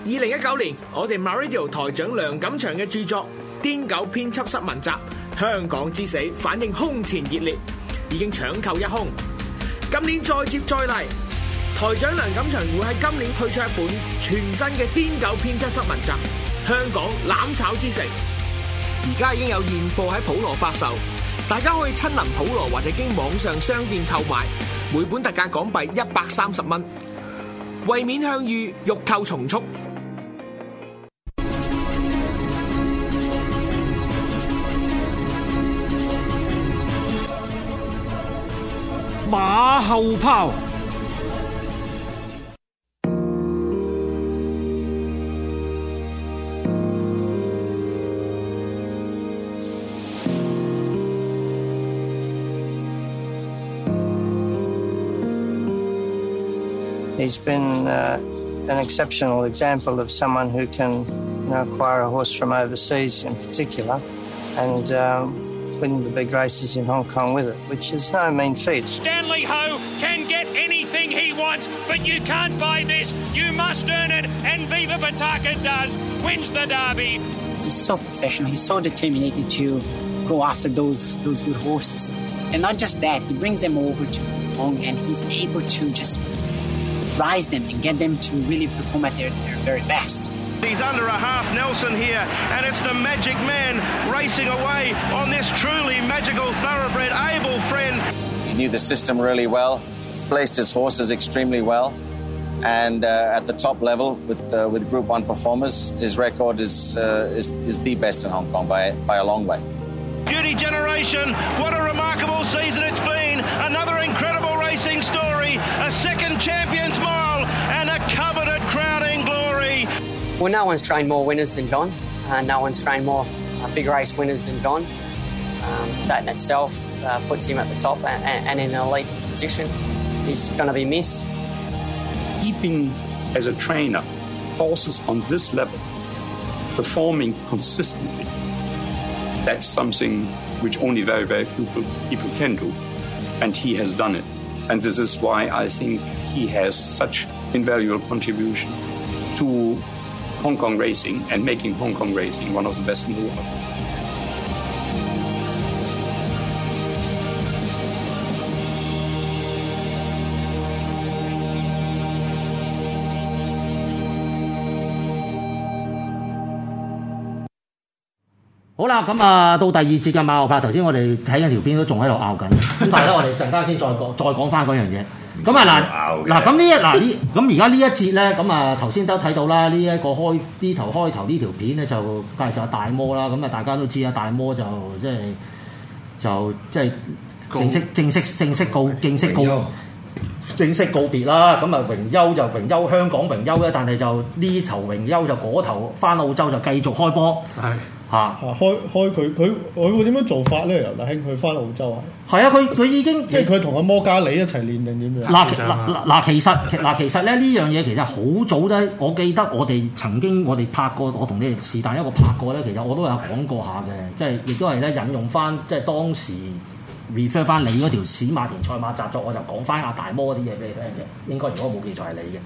2019年，我哋 MyRadio 台長梁錦祥嘅著作《癲狗編輯室文集：香港之死》反應空前熱烈，已經搶購一空。今年再接再厲，台長梁錦祥會喺今年推出一本全新嘅《癲狗編輯室文集：香港攬炒之城》，而家已經有現貨喺普羅發售，大家可以親臨普羅或者經網上商店購買，每本特價港幣130蚊。為免向隅，欲購從速。 馬後炮。 He's been an exceptional example of someone who can acquire a horse from overseas in particular and win the big races in Hong Kong with it, which is no mean feat. Stanley Ho can get anything he wants, but you can't buy this. You must earn it, and Viva Bataka does. Wins the Derby. He's so professional. He's so determined to go after those good horses. And not just that, he brings them over to Hong Kong and he's able to just rise them and get them to really perform at their very best. He's under a half Nelson here, and it's the Magic Man racing away on this truly magical thoroughbred. Able friend. He knew the system really well, placed his horses extremely well, and at the top level with Group 1 performers, his record is the best in Hong Kong by a long way. Beauty Generation, what a remarkable season it's been. Another incredible racing story, a second Champions Mile, and a coveted crowning glory. Well, no one's trained more winners than John. No one's trained more big race winners than John. That in itself puts him at the top and in an elite position. He's going to be missed. Keeping, as a trainer, horses on this level, performing consistently, that's something which only very, very few people can do. And he has done it. And this is why I think he has such invaluable contribution to Hong Kong racing and making Hong Kong racing one of the best in the world. 好啦，咁啊到第二節嘅馬後炮，頭先我哋睇緊條片都仲喺度拗緊，咁但係咧我哋陣間先再講翻嗰樣嘢。咁啊嗱咁而家呢一節咧，咁啊頭先都睇到啦，呢頭開頭呢條片咧就介紹下大摩啦，咁啊大家都知啊，大摩就即係正式告別啦，咁啊榮休香港榮休咧，但係就呢頭榮休就嗰頭翻澳洲就繼續開波。係。 開佢會點樣做法咧？由大興佢翻澳洲啊？ 係啊，佢已經即係佢同阿摩加里一齊練定點樣？ 其實咧呢樣嘢其實好早咧，我記得我哋拍過，我同你哋是但一個拍過咧，其實我都有講過下嘅，即係亦都係咧引用翻即係當時 refer 翻你嗰條史馬田賽馬習作，我就講翻阿大摩嗰啲嘢俾你聽嘅，應該如果冇記錯係你嘅。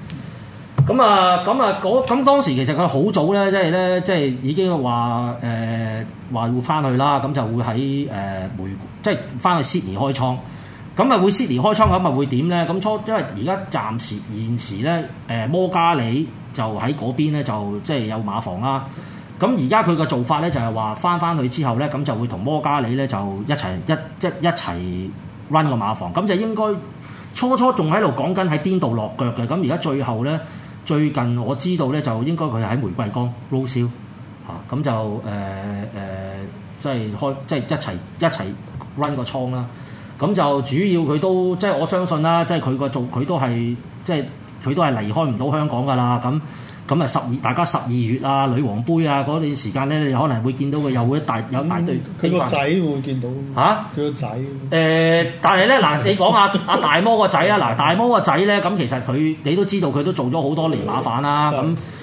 咁當時其實佢好早咧，即係已經話會翻去啦，咁就會喺即係翻去 Sydney 開倉，咁啊會 Sydney 開倉咁啊會點咧？咁因為而家現時咧摩加里就喺嗰邊咧就即係有馬房啦，咁而家佢嘅做法咧就係話翻去之後咧，咁就會同摩加里咧就一齊 run 個馬房，咁就應該初仲喺度講緊喺邊度落腳嘅，咁而家最近我知道咧，就應該佢喺玫瑰崗 Rosehill 嚇，咁就即係一齊 run 個倉啦。咁就主要佢都即係我相信啦，即係佢都係離開唔到香港㗎啦。咁啊大家12月啊女王杯啊嗰段時間咧，你可能會見到佢有一大隊。 佢個仔會見到嚇，佢個仔。 但係咧嗱，你講阿大摩個仔啦，嗱大摩個仔咧，咁其實你都知道佢都做咗好多年馬販啦，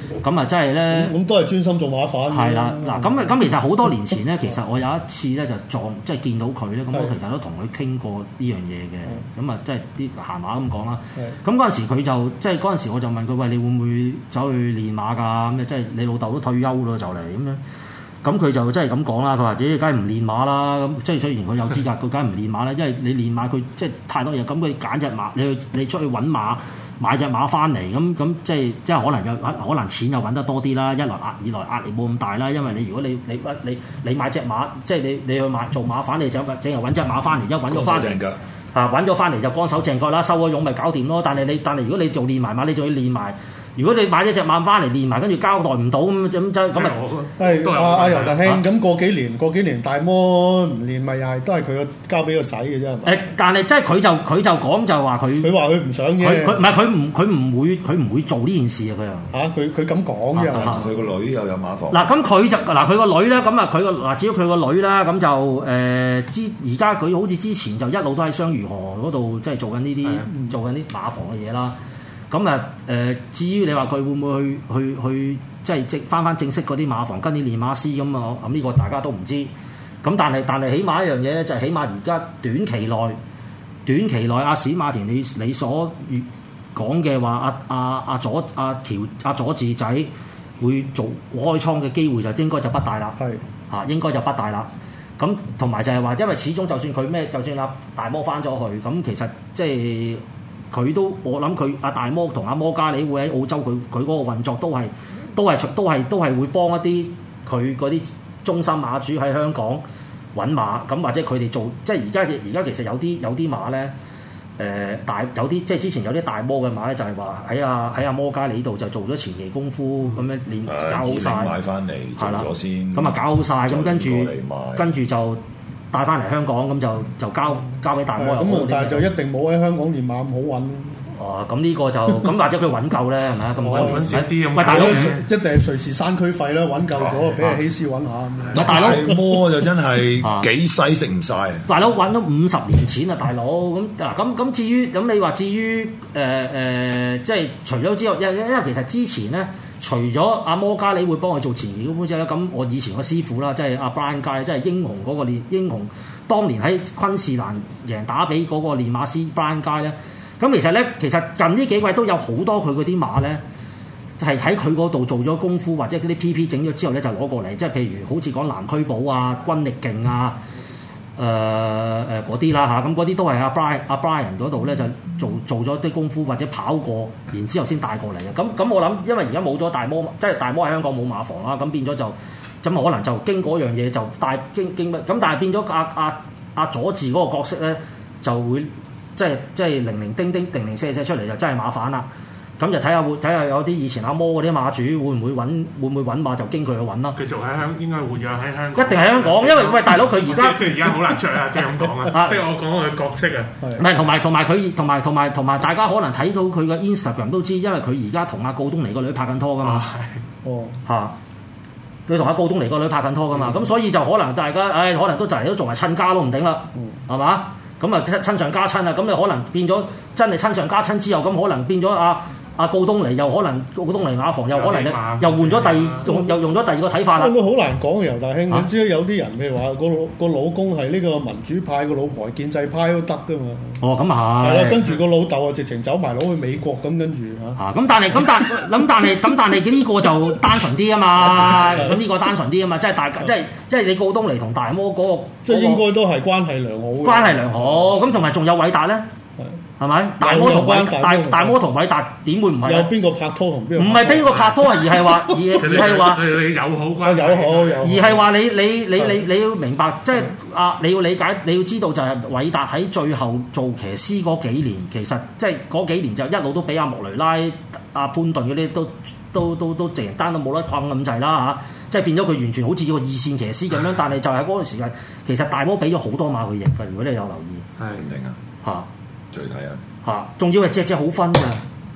咁啊真係咧， 咁都係專心做馬販。 係啦，嗱咁其實好多年前咧，其實我有一次咧就即係見到佢咧，咁我其實都同佢傾過呢樣嘢嘅，咁啊即係啲閒話咁講啦。咁嗰陣時佢就即係嗰陣時我就問佢：喂，你會唔會走去練馬㗎？咁即係你老豆都退休咯，就嚟咁樣。咁佢就真係咁講啦，佢話：梗係唔練馬啦。咁即係雖然佢有資格，佢梗係唔練馬啦，因為你練馬佢即係太多嘢。咁佢揀隻馬，你出去揾馬。買隻馬翻嚟咁即係可能錢又揾得多啲啦，一來二來壓力冇咁大啦，因為你如果你買隻馬，即係你去買做馬販，你就淨係揾隻馬翻嚟，一揾咗翻嚟揾咗翻嚟就乾手淨腳啦，收咗傭咪搞掂咯。但係如果你做練埋馬，你仲要練埋。如果你買咗隻馬翻嚟練埋，跟住交代唔到咁咪係阿尤達兄咁過幾年大摩唔練咪又係都係佢交俾個仔嘅啫。 但係即係佢就講就話佢話佢唔想嘅。 佢唔會做呢件事啊！佢又佢咁講嘅。 佢個女又有馬房。 嗱咁佢就佢個女咧咁啊至於佢個女啦咁就而家佢好似之前就一路都喺雙魚河嗰度即係做緊呢啲做緊啲馬房嘅嘢啦。咁至於你話佢會唔會去即係翻正式嗰啲馬房跟啲練馬師咁啊？咁呢個大家都唔知。咁但係起碼一樣嘢咧，就係起碼而家短期內阿史馬田你所講嘅話阿佐治仔會做開倉嘅機會就應該就不大啦。應該就不大啦。咁同埋就係話，因為始終就算佢就算阿大摩翻咗去，咁其實即係。我諗佢阿大摩同阿摩加里會喺澳洲佢嗰個運作都係會幫一啲佢嗰啲中心馬主喺香港揾馬咁，或者佢哋做即係而家其實有啲馬咧有啲即係之前有啲大摩嘅馬咧就係話喺阿摩加里度就做咗前期功夫咁樣練搞好晒買翻嚟做咗先， 咁啊搞好晒咁跟住就。帶翻嚟香港咁就交俾大摩。 咁但係就一定冇喺香港練馬咁好揾。 咁呢個就咁或者佢揾夠咧係咪啊？咁揾少啲咁。 喂，大佬一定係瑞士山區費啦，揾夠咗俾阿希斯揾下。 大佬摩就真係幾世食唔晒。 大佬揾咗50年錢啊！大佬咁至於即係除咗之外，因為其實之前咧。除咗阿摩加里會幫佢做前期功夫之外咧，咁我以前個師傅啦，即係阿 Brian 街，即係英雄嗰個英雄，當年喺昆士蘭贏打比嗰個練馬師 Brian 街咧，咁其實近呢幾季都有好多佢嗰啲馬咧，係喺佢嗰度做咗功夫，或者嗰啲 PP 整咗之後咧就攞過嚟，即係譬如好似講南區寶啊、軍力勁啊。嗰啲啦嚇，咁嗰啲都係阿 Brian 嗰度咧就做咗啲功夫或者跑過，然之後先帶過嚟嘅。咁我諗，因為而家冇咗大摩，即係大摩喺香港冇馬房啦，咁變咗就咁可能就經嗰樣嘢就帶經乜咁，但係變咗阿佐治嗰個角色咧就會即係零零丁丁零零舍舍出嚟就真係馬反啦。咁就睇下有啲以前阿摩嗰啲馬主會唔會揾馬就經佢去揾啦。 繼續應該活躍喺香港。 一定喺香港，因為喂大佬佢而家即係而家好難出啊！即係咁講啊！即係我講佢角色啊。 唔係同埋大家可能睇到佢嘅 Instagram 都知，因為佢而家同阿告東尼個女拍緊拖噶嘛。佢同阿告東尼個女拍緊拖噶嘛，咁所以就可能大家可能都就嚟都做埋親家都唔定啦，係嘛？咁啊親上加親啊，咁你可能變咗真係親上加親之後，咁可能變咗阿告東尼又可能告東尼馬房又可能又換咗又用咗第二個睇法啦。 都好難講嘅，尤大兄，你知有啲人譬如話個老公係呢個民主派，個老婆係建制派都得噶嘛。 咁啊係。 係啦，跟住個老豆啊，直情走埋攞去美國咁，跟住咁但係呢個就單純啲啊嘛。咁呢個單純啲啊嘛，即係大家即係你告東尼同大摩嗰個， 即係應該都係關係良好嘅。 關係良好，咁同埋仲有偉達咧。係咪？大摩同偉達點會唔係？ 有邊個拍拖同邊個？ 唔係邊個拍拖啊？而係話你友好關係。 而係話你要明白，即係你要理解，你要知道就係偉達喺最後做騎師嗰幾年，其實即係嗰幾年就一路都俾阿莫雷拉、阿潘頓嗰啲都直情單都冇得困咁滯啦嚇，即係變咗佢完全好似個二線騎師咁樣。但係就係嗰段時間，其實大摩俾咗好多馬佢贏㗎。如果你有留意， 係唔定啊嚇。 最睇仲要係隻好分㗎，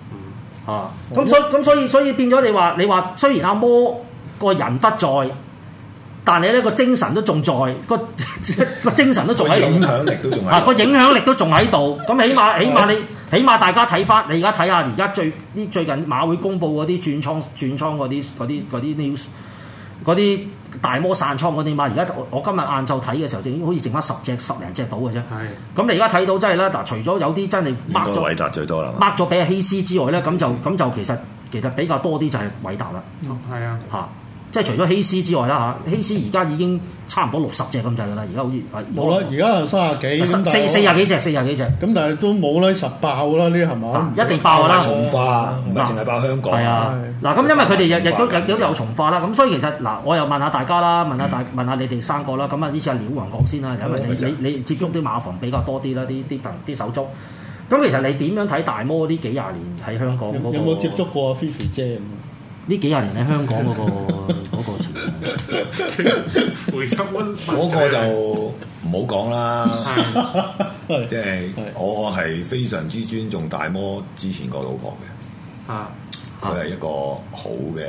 咁所以變咗你話雖然阿摩個人不在，但係咧個精神都仲在，個精神都仲喺度， 影響力都仲喺度， 個影響力都仲喺度。咁起碼起碼大家睇翻，你而家睇下而家最近馬會公佈嗰啲轉倉嗰啲 news， 嗰啲大摩散倉嗰啲馬，而家我今日晏晝睇嘅時候，就已經好似剩翻10零隻到嘅啫。係。咁你而家睇到真係咧，嗱，除咗有啲真係 mark 咗韋達最多啦 ，mark 咗俾阿希斯之外咧，咁就其實比較多啲就係韋達啦。係啊。嚇！即係除咗希斯之外啦嚇，希斯而家已經差唔多60隻咁滯㗎啦，而家好似冇啦，而家係30幾， 40幾隻， 咁但係都冇啦，實爆啦呢係嘛？ 一定爆㗎啦！ 重化唔係淨係爆香港。 係啊，嗱咁因為佢哋亦都有重化啦，咁所以其實嗱，我又問下大家啦，問下你哋3個啦，咁啊呢次阿廖宏講先啦，因為你接觸啲馬房比較多啲啦，啲手足。咁其實你點樣睇大摩呢幾廿年喺香港嗰個？ 有冇接觸過 Fifi 姐？ 呢幾廿年喺香港嗰個回收溫嗰個就唔好講啦，即係我係非常之尊重大摩之前個老婆嘅，佢係一個好嘅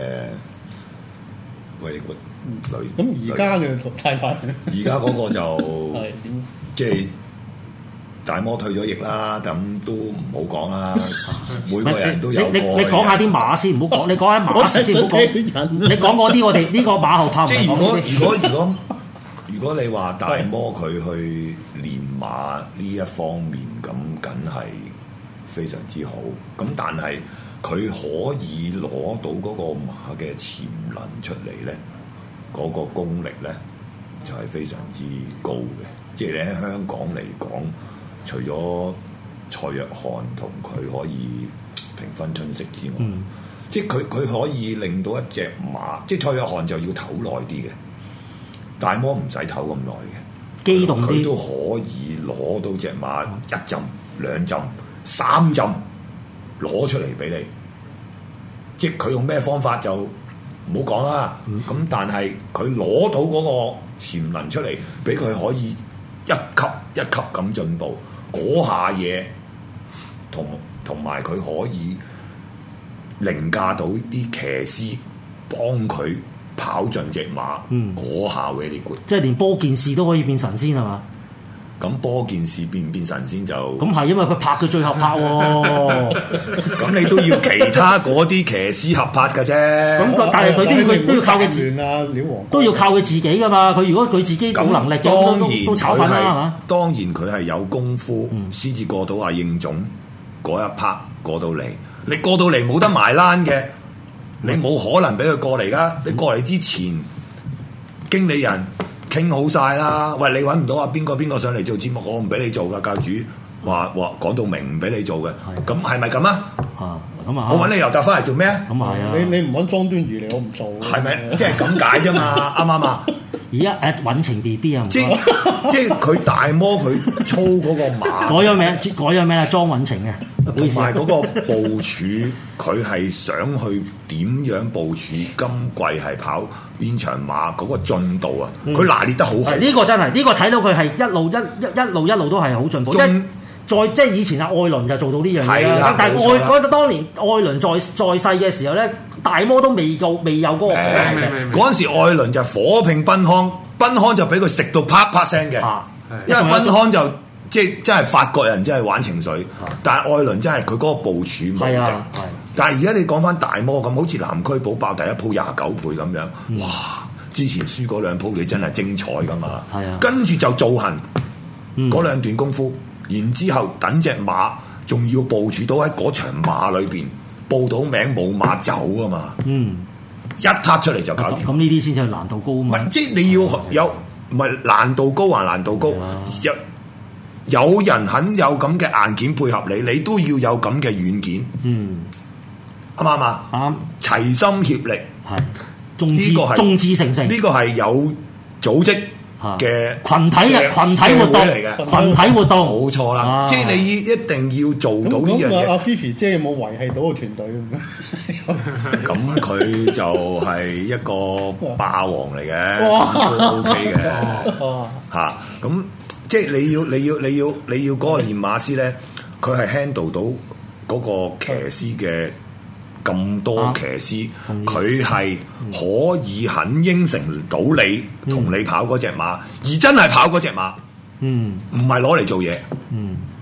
女。 咁而家嘅太太， 而家嗰個就即係。大摩退咗役啦，咁都唔好講啦。每個人都有。你講下啲馬先，唔好講。你講下馬先，唔好講。你講嗰啲，我哋呢個馬後炮。 即係如果你話大摩佢去練馬呢一方面，咁梗係非常之好。咁但係佢可以攞到嗰個馬嘅潛能出嚟咧，嗰個功力咧就係非常之高嘅。即係你喺香港嚟講。除咗蔡若翰同佢可以平分春色之外，即係佢可以令到一隻馬，即係蔡若翰就要唞耐啲嘅，大摩唔使唞咁耐嘅， 機動啲， 佢都可以攞到隻馬1浸、2浸、3浸攞出嚟俾你。即係佢用咩方法就唔好講啦。咁但係佢攞到嗰個潛能出嚟，俾佢可以一級一級咁進步。嗰下嘢同埋佢可以凌駕到啲騎師幫佢跑進隻馬，嗰下 very good。 即係連波件事都可以變神仙係嘛？ 咁波件事變唔變神仙就咁係，因為佢拍佢最後拍喎。 咁你都要其他嗰啲騎師合拍嘅啫。 咁但係佢都要靠佢自己啊，廖王都要靠佢自己噶嘛。佢如果佢自己冇能力嘅，都炒粉啦係嘛？ 當然佢係有功夫先至過到阿應總嗰一 part 過到嚟。你過到嚟冇得埋欄嘅，你冇可能俾佢過嚟噶。你過嚟之前，經理人傾好晒啦。喂，你揾唔到啊？邊個上嚟做節目，我唔俾你做噶。教主話講到明唔俾你做嘅。咁係咪咁啊？ 咁啊！ 我揾你尤達翻嚟做咩啊？ 咁係啊！ 你唔揾莊端儀嚟，我唔做。 係咪？即係咁解啫嘛？啱唔啱啊？ 而家揾情 B B 啊！ 即係佢大摩佢操嗰個馬改咗名啦，莊允情嘅。 同埋嗰個部署，佢係想去點樣部署今季係跑邊場馬嗰個進度啊！佢拿捏得好好。呢個真係呢個睇到佢係一路都係好進步。即係以前阿愛倫就做到呢樣嘢啦。但係當年愛倫在世嘅時候咧，大摩都未有嗰個火嘅。 嗰陣時愛倫就火拼賓康就俾佢食到啪啪聲嘅，因為賓康就。即係真係法國人真係玩情緒，但係愛倫真係佢嗰個部署冇嘅。但係而家你講翻大摩咁，好似南區寶爆第一鋪29倍咁樣，哇！之前輸嗰2鋪你真係精彩噶嘛。跟住就造行嗰2段功夫，然之後等隻馬仲要部署到喺嗰場馬裏邊報到名冇馬走啊嘛。一撻出嚟就搞掂。 咁呢啲先至係難度高啊嘛。 即係你要有唔係難度高還難度高，有人肯有咁嘅硬件配合你，你都要有咁嘅軟件。啱唔啱啊？啱。齊心協力，呢個係眾志成城。 呢個係有組織嘅群體活動嚟嘅，群體活動冇錯啦。即係你一定要做到呢樣嘢。 阿 Fifi 姐有冇維繫到個團隊咁佢就係一個霸王嚟嘅，都 OK 嘅嚇。咁即係你要嗰個練馬師咧，佢係 handle 到嗰個騎師嘅咁多騎師，佢係可以肯應承到你同你跑嗰隻馬，而真係跑嗰隻馬，唔係攞嚟做嘢。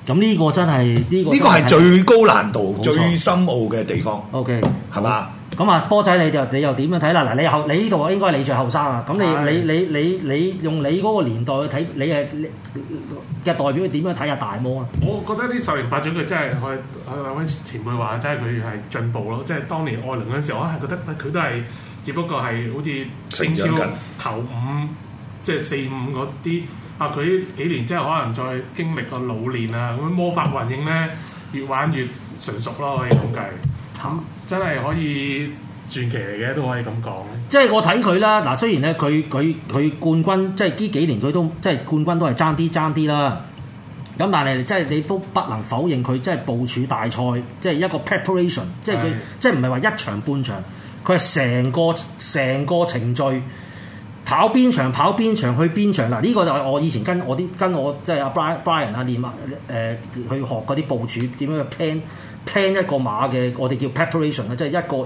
咁呢個真係呢個係最高難度、 冇錯最深奧嘅地方。 OK， 係嘛？ 咁啊，波仔你又點樣睇啦？嗱，你呢度應該你最後生啊。咁你用你嗰個年代去睇，你嘅代表點樣睇下大魔啊？ 我覺得啲十年八載佢真係兩位前輩話，真係佢係進步咯。即係當年愛倫嗰陣時，我係覺得佢都係只不過係好似英超頭五，即係4、5嗰啲。啊，佢幾年之後可能再經歷個老練啊，咁魔法運影咧越玩越純熟咯，可以咁計。真係可以傳奇嚟嘅，都可以咁講。 即係我睇佢啦，嗱，雖然咧佢冠軍，即係呢幾年佢都即係冠軍都係爭啲啦。咁但係即係你都不能否認佢即係部署大賽，即係一個 preparation， 即係佢即係唔係話一場半場，佢係成個程序。跑邊場去邊場嗱，呢個就係我以前跟我即係阿 Brian 啊練去學嗰啲部署點樣去 plan 一個馬嘅，我哋叫 preparation 啊，即係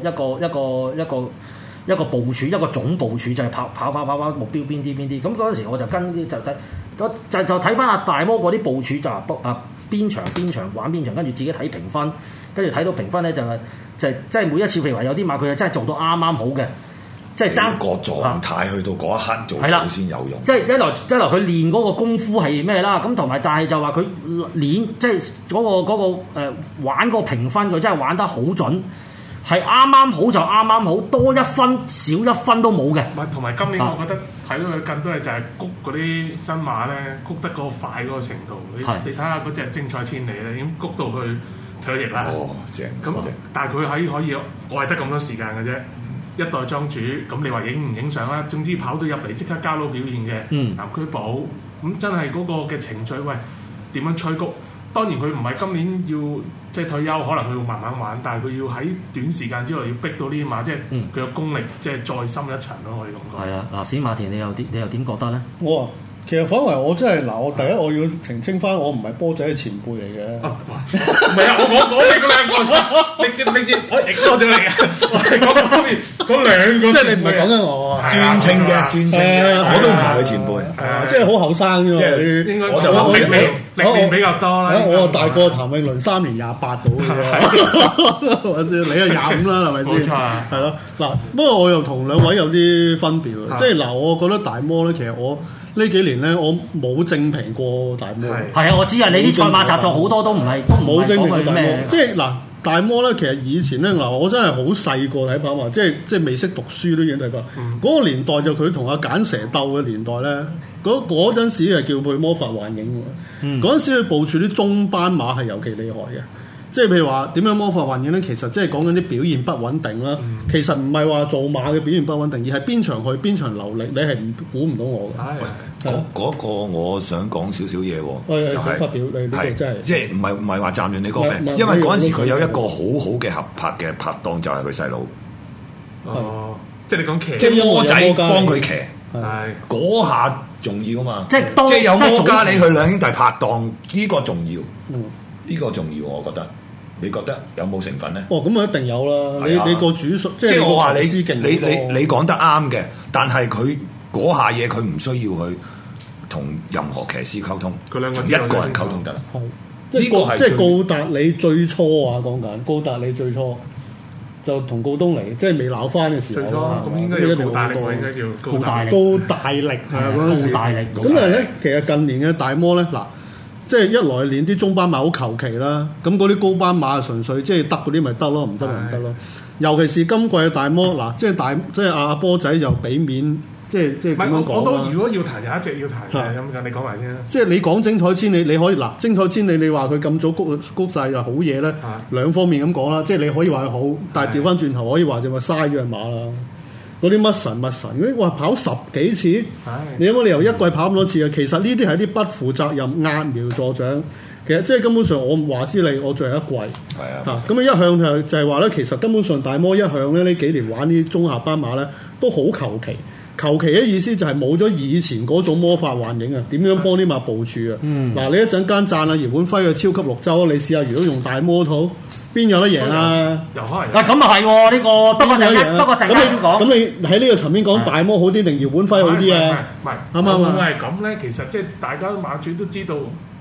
一個部署，一個總部署就係跑目標邊啲。咁嗰陣時我就跟就睇翻阿大魔嗰啲部署就邊場玩邊場，跟住自己睇評分，跟住睇到評分咧就即係每一次譬如話有啲馬佢真係做到啱啱好嘅。即係爭個狀態去到嗰一刻做到先有用。 即係一來佢練嗰個功夫係咩啦？咁同埋但係就話佢練即係嗰個玩個評分，佢真係玩得好準，係啱啱好就啱啱好，多一分少一分都冇嘅。 同埋今年我覺得睇到佢更多嘅就係谷嗰啲新馬咧，谷得嗰個快嗰個程度。你睇下嗰隻精彩千里咧，已經谷到去退役啦。 哦，正。 咁但係佢可以我係得咁多時間嘅啫。一代莊主，咁你話影唔影相啦？總之跑到入嚟即刻交到表現嘅，南區寶，咁真係嗰個嘅程序，喂點樣催谷？當然佢唔係今年要即係退休，可能佢會慢慢玩，但係佢要喺短時間之內要逼到呢啲馬，即係佢嘅功力即係再深一層咯，可以咁講。 係啊，嗱，史馬田你又點覺得咧？ 其實反為我真係我第一我要澄清翻，我唔係波仔嘅前輩嚟嘅。 唔係啊，我你嗰兩個，我亦多咗你啊！我係嗰兩個， 即係你唔係講緊我啊？ 專稱嘅，我都唔係佢前輩， 即係好後生啫嘛。 應該我就歷練比較多啦。 我大過譚詠麟3年28到嘅，係咪先？你係25啦，係咪先？ 冇錯， 係咯。嗱，不過我又同兩位有啲分別喎。即係嗱，我覺得大魔咧，其實我呢幾年咧，我冇正評過大魔。 係啊，我知啊，你啲賽馬習作好多都唔係冇正評過大魔。 咩？ 即係嗱，大魔咧，其實以前咧嗱，我真係好細個睇跑馬，即係未識讀書都已經睇過。嗰個年代就佢同阿簡蛇鬥嘅年代咧，嗰陣時係叫佢魔法幻影喎。嗰陣時佢部署啲中班馬係尤其厲害嘅。即係譬如話點樣魔法幻影咧，其實即係講緊啲表現不穩定啦。其實唔係話做馬嘅表現不穩定，而係邊場去邊場流力，你係估唔到我嘅。 嗰個我想講少少嘢喎， 就係發表你呢個真係即係唔係話站住你講咩？因為嗰陣時佢有一個好好嘅合拍嘅拍檔，就係佢細佬。 哦，即係你講騎， 即係魔仔幫佢騎，嗰下重要啊嘛！即係有魔加你佢兩兄弟拍檔，呢個重要。呢個重要，我覺得。你覺得有冇成分咧？ 咁啊一定有啦！你個主數，即係我話你講得啱嘅，但係佢嗰下嘢佢唔需要去同任何騎師溝通，佢兩個一個人溝通得啦。 呢個係即係告達你最初啊，講緊告達你最初就同告東尼即係未鬧翻嘅時候啦。 咁應該要高大力喎，應該叫高大力。 高大力係啊，嗰陣時。咁但係咧，其實近年嘅大魔咧嗱。即係一來練啲中班馬好求其啦，咁嗰啲高班馬純粹即係得嗰啲咪得咯，唔得咪唔得咯。尤其是今季嘅大魔嗱，即係阿波仔就俾面，即係點樣講啦？ 我都如果要提有一隻要提嘅咁你講埋先啦。 即係你講精彩千里，你可以嗱精彩千里，你話佢咁早谷晒就好嘢咧，兩方面咁講啦。即係你可以話佢好，但係調翻轉頭可以話就話嘥咗隻馬啦。嗰啲乜神嗰啲，哇跑10幾次，你有冇理由一季跑咁多次啊？其實呢啲係啲不負責任、揠苗助長。其實即係根本上，我話知你，我最後一季咁一向就係話咧，其實根本上大魔一向咧呢幾年玩啲中下班馬咧都好求其。求其嘅意思就係冇咗以前嗰種魔法幻影啊！點樣幫啲馬部署啊？嗱，你一陣間讚阿姚本輝嘅超級綠洲，你試下如果用大魔套。邊有得贏啊？ 又可能咁啊係喎，呢個不過陣間先講。 咁你喺呢個層面講大魔好啲定姚本輝好啲啊？ 唔係，啱唔啱？係咁咧，其實即係大家馬主都知道，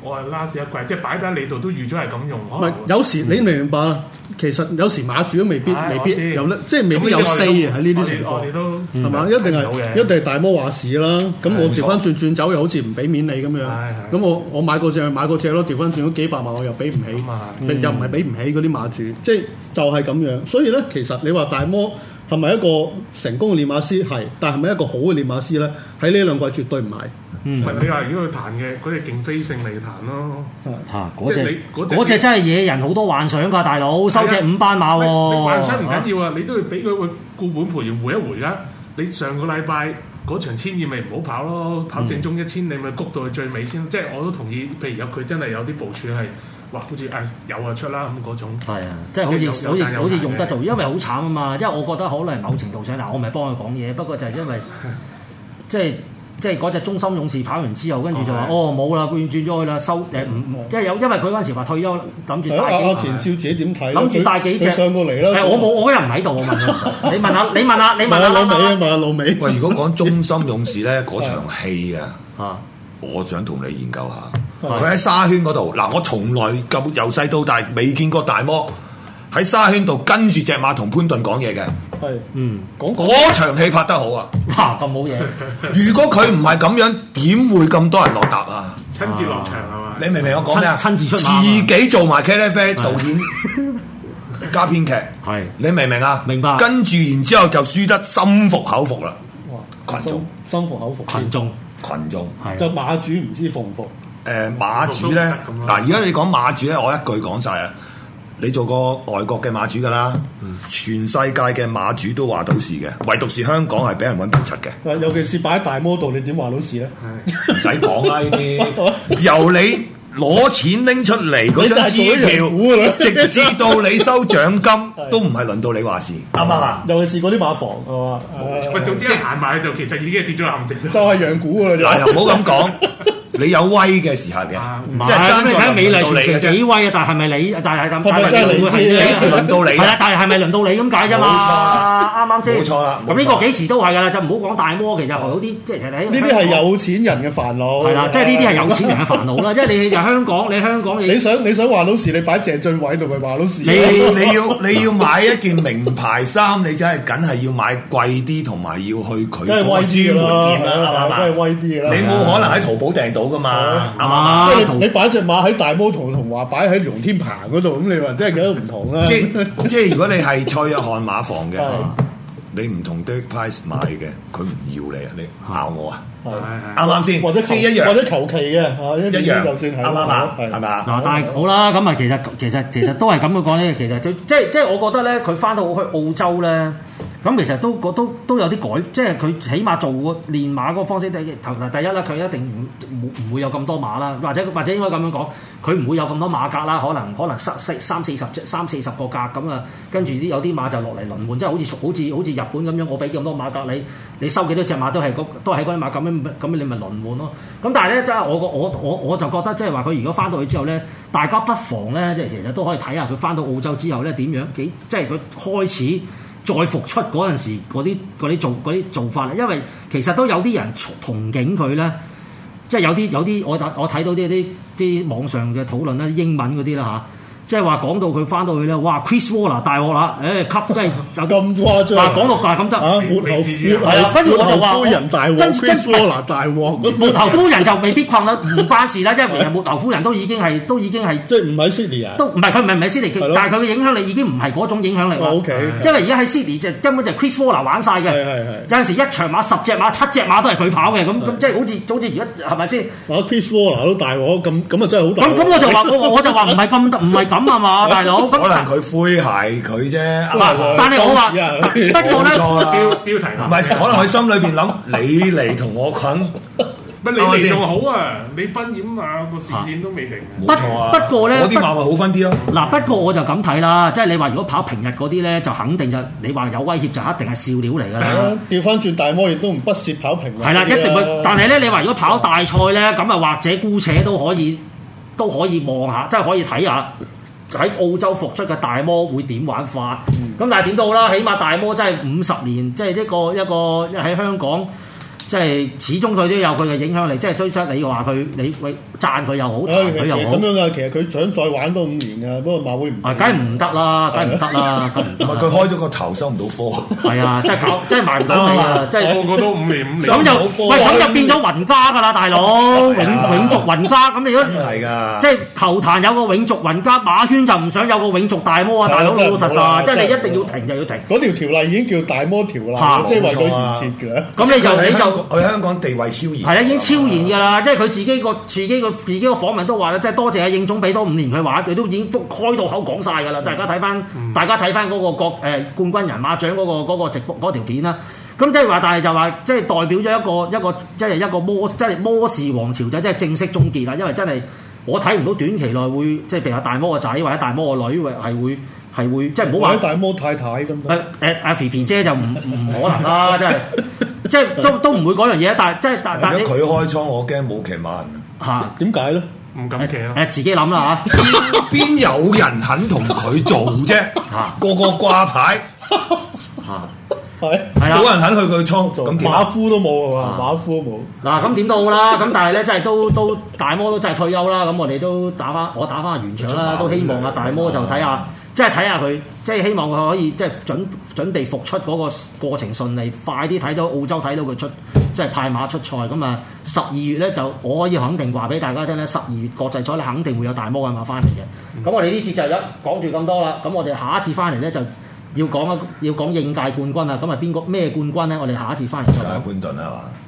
我係 last 一季，即係擺低你度都預咗係咁用。 唔係有時你明唔明白啊？其實有時馬主都未必有得，即係未必有 say 啊喺呢啲情況，係嘛？一定係大摩話事啦。咁我調翻轉走又好似唔俾面你咁樣。咁我買個隻咯，調翻轉咗幾百萬我又俾唔起，又唔係俾唔起嗰啲馬主，即係就係咁樣。所以咧，其實你話大摩係咪一個成功嘅練馬師？係，但係咪一個好嘅練馬師咧？喺呢兩季絕對唔係。 唔係你話如果佢彈嘅嗰隻勁飛勝利彈咯， 嗰隻真係惹人好多幻想㗎，大佬收隻5班馬喎。 幻想唔緊要啊，你都要俾佢個固本培元回一回啦。你上個禮拜嗰場1200咪唔好跑咯，跑正宗1000你咪谷到去最尾先。即係我都同意，譬如有佢真係有啲部署係，哇，好似有啊出啦咁嗰種。係啊，即係好似用得做，因為好慘啊嘛。因為我覺得可能係某程度上，嗱我唔係幫佢講嘢，不過就係因為即係嗰隻中心勇士跑完之後，跟住就話冇啦，轉咗去啦，收因為佢嗰陣時話退休，諗住帶幾隻。田少自己點睇？諗住帶幾隻上過嚟啦。我嗰日唔喺度，我問佢。你問下老尾。 喂，如果講中心勇士咧，嗰場戲啊，我想同你研究下。佢喺沙圈嗰度，嗱，我從來由細到大未見過大摩喺沙圈度跟住隻馬同潘頓講嘢嘅。係，嗰場戲拍得好啊！ 哇，咁冇嘢！ 如果佢唔係咁樣，點會咁多人落搭啊？ 親自落場係嘛？ 你明唔明我講咩啊？ 親自出馬， 自己做埋茄喱啡導演加編劇，係你明唔明啊？ 明白。 跟住然之後就輸得心服口服啦。哇！群眾心服口服， 群眾係就馬主唔知服唔服？ 馬主咧，嗱，而家你講馬主咧，我一句講晒啊！你做過外國嘅馬主㗎啦，全世界嘅馬主都話到事嘅，唯獨是香港係俾人揾笨柒嘅。 尤其是擺喺大摩度，你點話到事咧？ 唔使講啦，呢啲由你攞錢拎出嚟嗰張支票，直至到你收獎金，都唔係輪到你話事，啱唔啱啊？ 尤其是嗰啲馬房係嘛？ 喂，總之行埋就其實已經係跌咗陷阱， 就係羊股㗎啦。 嗱，又唔好咁講。你有威嘅時候嘅，即係爭在美麗傳承幾威啊！但係咪你？但係幾時輪到你？ 係啦，但係係咪輪到你咁解啫嘛？啱啱先？ 冇錯啦。 咁呢個幾時都係㗎啦，就唔好講大摩，其實有啲即係呢啲係有錢人嘅煩惱。 係啦，即係呢啲係有錢人嘅煩惱啦。因為你香港， 你想話到事，你擺鄭俊偉度咪話到事？ 你要買一件名牌衫，你真係梗係要買貴啲，同埋要去佢嗰個專門店啦，係嘛？ 梗係威啲啦。 你冇可能喺淘寶訂到㗎嘛？係嘛？ 即係你擺隻馬喺大摩同話擺喺龍天鵬嗰度，咁你話真係幾多唔同啦？ 即係如果你係蔡約翰馬房嘅，你唔同 Dirk Price 買嘅，佢唔要你啊！你咬我啊！啱唔啱先？ 或者即係一樣， 或者求其嘅一樣就算係啱唔啱啊？係咪啊？ 嗱，但係好啦，咁啊，其實都係咁樣講咧。其實即係我覺得咧，佢翻到去澳洲咧。咁其實都有啲改，即係佢起碼做個練馬嗰個方式。第一啦，佢一定唔會有咁多馬啦，或者應該咁樣講，佢唔會有咁多馬格啦。可能三四十個格咁啊，跟住有啲馬就落嚟輪換，即係好似日本咁樣，我俾咁多馬格你收幾多隻馬都係嗰啲馬咁你咪輪換咯。咁但係咧，真係我就覺得即係話佢如果翻到去之後咧，大家不妨咧即係其實都可以睇下佢翻到澳洲之後咧點樣即係佢開始。再復出嗰陣時，嗰啲做法咧，因為其實都有啲人憧憬佢咧，即係有啲我睇到啲網上嘅討論啦，英文嗰啲啦嚇。即係話講到佢翻到去咧，哇 Chris Waller 大鑊啦，級真係咁誇張。 講到咁得啊， 末後夫人大鑊 ，Chris Waller 大鑊。 末後夫人就未必困得唔關事啦，因為其實末後夫人都已經係即係唔喺 Sydney 啊？ 都唔係佢唔係 Sydney，但係佢嘅影響力已經唔係嗰種影響力啦。 OK， 因為而家喺 Sydney 就根本就 Chris Waller 玩晒嘅。有陣時一場馬10隻馬7隻馬都係佢跑嘅，咁即係好似而家係咪先 ？Chris Waller 都大鑊，咁啊真係好大。 咁我就話唔係咁啊嘛，大佬。 可能佢灰鞋佢啫。 但係我話不過咧， 標題唔係可能佢心裏邊諗你嚟同我捆。 你嚟仲好啊！你分染啊個視線都未定。 冇錯啊！ 不過咧， 嗰啲馬咪好分啲咯。 嗱，不過我就咁睇啦，即係你話如果跑平日嗰啲咧，就肯定就你話有威脅就一定係笑料嚟㗎啦。 調翻轉大摩亦都唔不屑跑平日。 係啦，一定會。但係咧，你話如果跑大賽咧，咁啊或者姑且都可以望下，即係可以睇下喺澳洲復出嘅大摩會點玩法。咁但係點都好啦，起碼大摩真係50年，即係一個喺香港。 即係始終佢都有佢嘅影響力，即係雖則你話佢你讚佢又好，彈佢又好。 咁樣啊，其實佢想再玩多5年㗎，不過馬會唔。 梗係唔得啦，梗係唔得啦， 唔係佢開咗個頭收唔到科。 係啊，真係賣唔到你啊！即係個個都5年。 咁就變咗雲家㗎啦，大佬永續雲家。咁你如果真係㗎， 即係球壇有個永續雲家，馬圈就唔想有個永續大魔啊！大佬老老實實，即係你一定要停就要停。 嗰條條例已經叫大魔條例，即係為咗而設嘅。 咁你就喺香港地位超然。 係啦，已經超然㗎啦，即係佢自己個訪問都話啦，即係多謝阿應總俾多5年佢玩，佢都已經開到口講晒㗎啦。大家睇翻嗰個冠軍人馬獎嗰個直播嗰條片啦。咁即係話，但係就話即係代表咗一個即係摩士王朝就即係正式終結啦。因為真係我睇唔到短期內會即係譬如話大摩個仔或者大摩個女係會即係唔好話大摩太太咁。 阿肥肥姐就唔可能啦，真係即係都唔會嗰樣嘢。但係如果佢開倉，我驚冇騎馬人嚇。 點解咧？ 唔敢騎啊！ 自己諗啦嚇。 邊有人肯同佢做啫？個個掛牌嚇。 係啦， 冇人肯去佢倉做，咁馬夫都冇啊嘛，馬夫都冇。 嗱咁點都好啦，咁但係咧，真係都大摩都真係退休啦。咁我哋都打翻完場啦，都希望阿大摩就睇下，即係睇下佢，即係希望佢可以即係準備復出嗰個過程順利，快啲睇到澳洲睇到佢出，即係派馬出賽。咁啊12月咧就我可以肯定話俾大家聽咧，12月國際賽咧肯定會有大摩嘅馬翻嚟嘅。咁我哋呢節就講住咁多啦。咁我哋下一節翻嚟咧就要講應屆冠軍啊。咁啊咩冠軍咧？我哋下一節翻嚟就講。 潘頓啊嘛。